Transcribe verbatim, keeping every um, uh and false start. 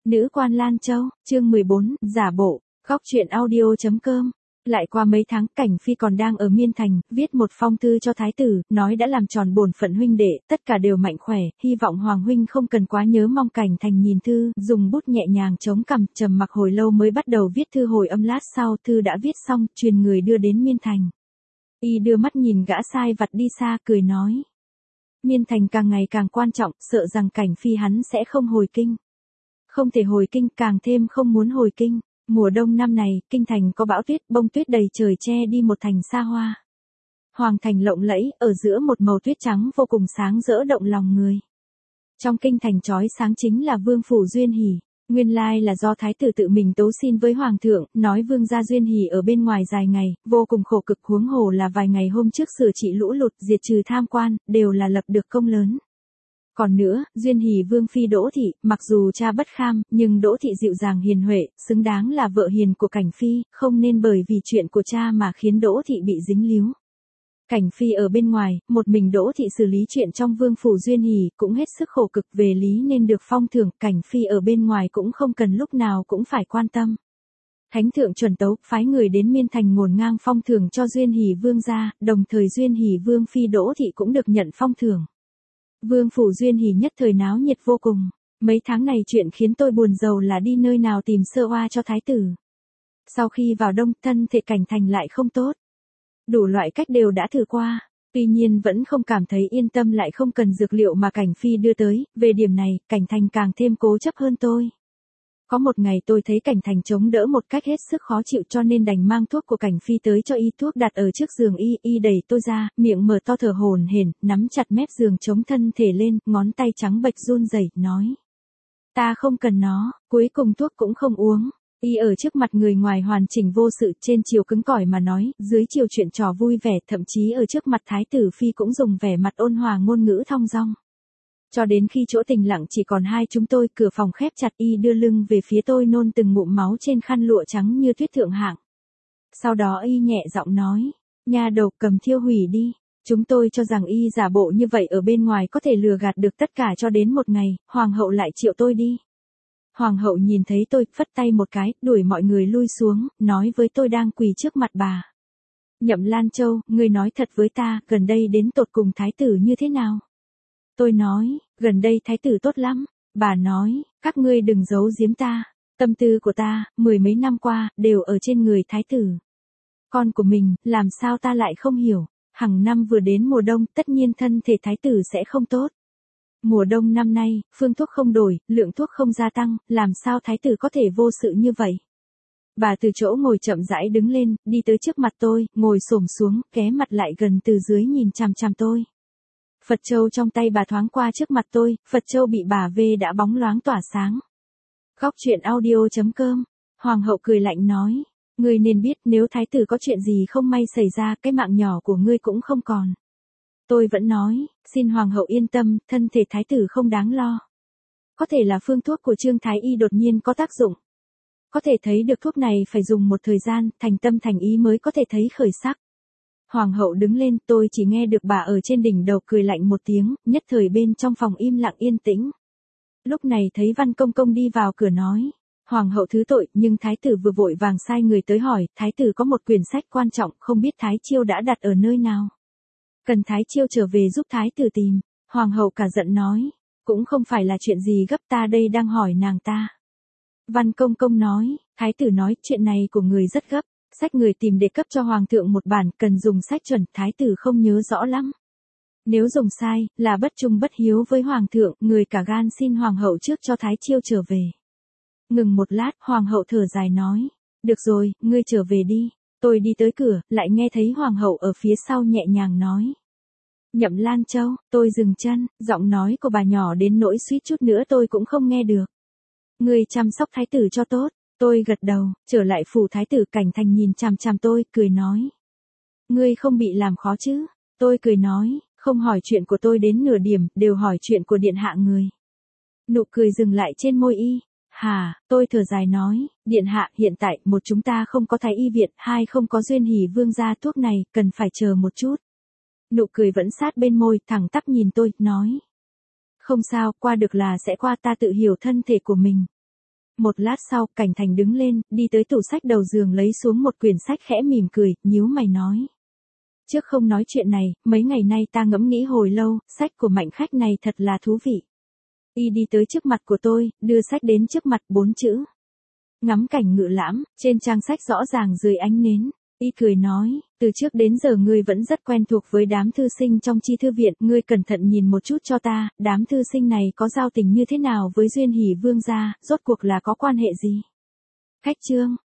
Nữ quan Lan Châu, chương mười bốn, giả bộ, góc truyện audio.com. Lại qua mấy tháng, Cảnh Phi còn đang ở Miên Thành, viết một phong thư cho thái tử, nói đã làm tròn bổn phận huynh đệ, tất cả đều mạnh khỏe, hy vọng Hoàng huynh không cần quá nhớ mong. Cảnh Thành nhìn thư, dùng bút nhẹ nhàng chống cằm, trầm mặc hồi lâu mới bắt đầu viết thư. Hồi âm lát sau, thư đã viết xong, truyền người đưa đến Miên Thành. Y đưa mắt nhìn gã sai vặt đi xa, cười nói: Miên Thành càng ngày càng quan trọng, sợ rằng Cảnh Phi hắn sẽ không hồi kinh. Không thể hồi kinh, càng thêm không muốn hồi kinh. Mùa đông năm này, kinh thành có bão tuyết, bông tuyết đầy trời che đi một thành xa hoa. Hoàng thành lộng lẫy, ở giữa một màu tuyết trắng vô cùng sáng rỡ động lòng người. Trong kinh thành chói sáng chính là vương phủ Duyên Hỉ. Nguyên lai là do thái tử tự mình tấu xin với hoàng thượng, nói vương gia Duyên Hỉ ở bên ngoài dài ngày, vô cùng khổ cực, huống hồ là vài ngày hôm trước sửa trị lũ lụt, diệt trừ tham quan, đều là lập được công lớn. Còn nữa, Duyên Hỉ vương phi Đỗ thị, mặc dù cha bất kham, nhưng Đỗ thị dịu dàng hiền huệ, xứng đáng là vợ hiền của Cảnh Phi, không nên bởi vì chuyện của cha mà khiến Đỗ thị bị dính líu. Cảnh Phi ở bên ngoài, một mình Đỗ thị xử lý chuyện trong vương phủ Duyên Hỉ, cũng hết sức khổ cực, về lý nên được phong thưởng. Cảnh Phi ở bên ngoài cũng không cần lúc nào cũng phải quan tâm. Thánh thượng chuẩn tấu, phái người đến Miên Thành ngổn ngang phong thưởng cho Duyên Hỉ vương gia, đồng thời Duyên Hỉ vương phi Đỗ thị cũng được nhận phong thưởng. Vương phủ Duyên Hỉ nhất thời náo nhiệt vô cùng. Mấy tháng này chuyện khiến tôi buồn rầu là đi nơi nào tìm sơ oa cho thái tử. Sau khi vào đông, thân thể Cảnh Thành lại không tốt. Đủ loại cách đều đã thử qua, tuy nhiên vẫn không cảm thấy yên tâm, lại không cần dược liệu mà Cảnh Phi đưa tới. Về điểm này, Cảnh Thành càng thêm cố chấp hơn tôi. Có một ngày tôi thấy Cảnh Thành chống đỡ một cách hết sức khó chịu, cho nên đành mang thuốc của Cảnh Phi tới cho y. Thuốc đặt ở trước giường y, y đẩy tôi ra, miệng mở to thở hổn hển, nắm chặt mép giường chống thân thể lên, ngón tay trắng bệch run rẩy, nói: Ta không cần nó. Cuối cùng thuốc cũng không uống. Y ở trước mặt người ngoài hoàn chỉnh vô sự, trên chiều cứng cỏi mà nói, dưới chiều chuyện trò vui vẻ, thậm chí ở trước mặt thái tử phi cũng dùng vẻ mặt ôn hòa, ngôn ngữ thong dong. Cho đến khi chỗ tĩnh lặng chỉ còn hai chúng tôi, cửa phòng khép chặt, y đưa lưng về phía tôi, nôn từng ngụm máu trên khăn lụa trắng như tuyết thượng hạng. Sau đó y nhẹ giọng nói: Nha đầu, cầm thiêu hủy đi. Chúng tôi cho rằng y giả bộ như vậy ở bên ngoài có thể lừa gạt được tất cả, cho đến một ngày, hoàng hậu lại triệu tôi đi. Hoàng hậu nhìn thấy tôi, phất tay một cái, đuổi mọi người lui xuống, nói với tôi đang quỳ trước mặt bà: Nhậm Lan Châu, ngươi nói thật với ta, gần đây đến tột cùng thái tử như thế nào? Tôi nói: Gần đây thái tử tốt lắm. Bà nói: Các ngươi đừng giấu giếm ta. Tâm tư của ta, mười mấy năm qua, đều ở trên người thái tử. Con của mình, làm sao ta lại không hiểu? Hằng năm vừa đến mùa đông, tất nhiên thân thể thái tử sẽ không tốt. Mùa đông năm nay, phương thuốc không đổi, lượng thuốc không gia tăng, làm sao thái tử có thể vô sự như vậy? Bà từ chỗ ngồi chậm rãi đứng lên, đi tới trước mặt tôi, ngồi xổm xuống, ghé mặt lại gần từ dưới nhìn chằm chằm tôi. Phật châu trong tay bà thoáng qua trước mặt tôi, Phật châu bị bà vê đã bóng loáng tỏa sáng. Góc truyện audio.com. Hoàng hậu cười lạnh nói: Ngươi nên biết, nếu thái tử có chuyện gì không may xảy ra, cái mạng nhỏ của ngươi cũng không còn. Tôi vẫn nói: Xin hoàng hậu yên tâm, thân thể thái tử không đáng lo. Có thể là phương thuốc của Trương Thái Y đột nhiên có tác dụng. Có thể thấy được thuốc này phải dùng một thời gian, thành tâm thành ý mới có thể thấy khởi sắc. Hoàng hậu đứng lên, tôi chỉ nghe được bà ở trên đỉnh đầu cười lạnh một tiếng, nhất thời bên trong phòng im lặng yên tĩnh. Lúc này thấy Văn Công Công đi vào cửa nói: Hoàng hậu thứ tội, nhưng thái tử vừa vội vàng sai người tới hỏi, thái tử có một quyển sách quan trọng, không biết Thái Chiêu đã đặt ở nơi nào. Cần Thái Chiêu trở về giúp thái tử tìm. Hoàng hậu cả giận nói: Cũng không phải là chuyện gì gấp, ta đây đang hỏi nàng ta. Văn Công Công nói: Thái tử nói, chuyện này của người rất gấp. Sách người tìm để cấp cho hoàng thượng một bản, cần dùng sách chuẩn, thái tử không nhớ rõ lắm. Nếu dùng sai, là bất trung bất hiếu với hoàng thượng, người cả gan xin hoàng hậu trước cho Thái Chiêu trở về. Ngừng một lát, hoàng hậu thở dài nói: Được rồi, ngươi trở về đi. Tôi đi tới cửa, lại nghe thấy hoàng hậu ở phía sau nhẹ nhàng nói: Nhậm Lan Châu. Tôi dừng chân, giọng nói của bà nhỏ đến nỗi suýt chút nữa tôi cũng không nghe được. Ngươi chăm sóc thái tử cho tốt. Tôi gật đầu, trở lại phủ thái tử. Cảnh Thành nhìn chằm chằm tôi, cười nói: Ngươi không bị làm khó chứ? Tôi cười nói: Không hỏi chuyện của tôi đến nửa điểm, đều hỏi chuyện của điện hạ người. Nụ cười dừng lại trên môi y. Hà, tôi thở dài nói: Điện hạ, hiện tại, một chúng ta không có Thái Y viện, hai không có Duyên Hỉ vương gia, thuốc này, cần phải chờ một chút. Nụ cười vẫn sát bên môi, thẳng tắp nhìn tôi, nói: Không sao, qua được là sẽ qua, ta tự hiểu thân thể của mình. Một lát sau, Cảnh Thành đứng lên, đi tới tủ sách đầu giường lấy xuống một quyển sách khẽ mỉm cười, nhíu mày nói. Trước không nói chuyện này, mấy ngày nay ta ngẫm nghĩ hồi lâu, sách của Mạnh khách này thật là thú vị. Y đi tới trước mặt của tôi, đưa sách đến trước mặt, bốn chữ. Ngắm cảnh ngự lãm, trên trang sách rõ ràng dưới ánh nến. Y cười nói, từ trước đến giờ ngươi vẫn rất quen thuộc với đám thư sinh trong chi thư viện, ngươi cẩn thận nhìn một chút cho ta, đám thư sinh này có giao tình như thế nào với Duyên Hỷ Vương gia, rốt cuộc là có quan hệ gì? Khách Trương,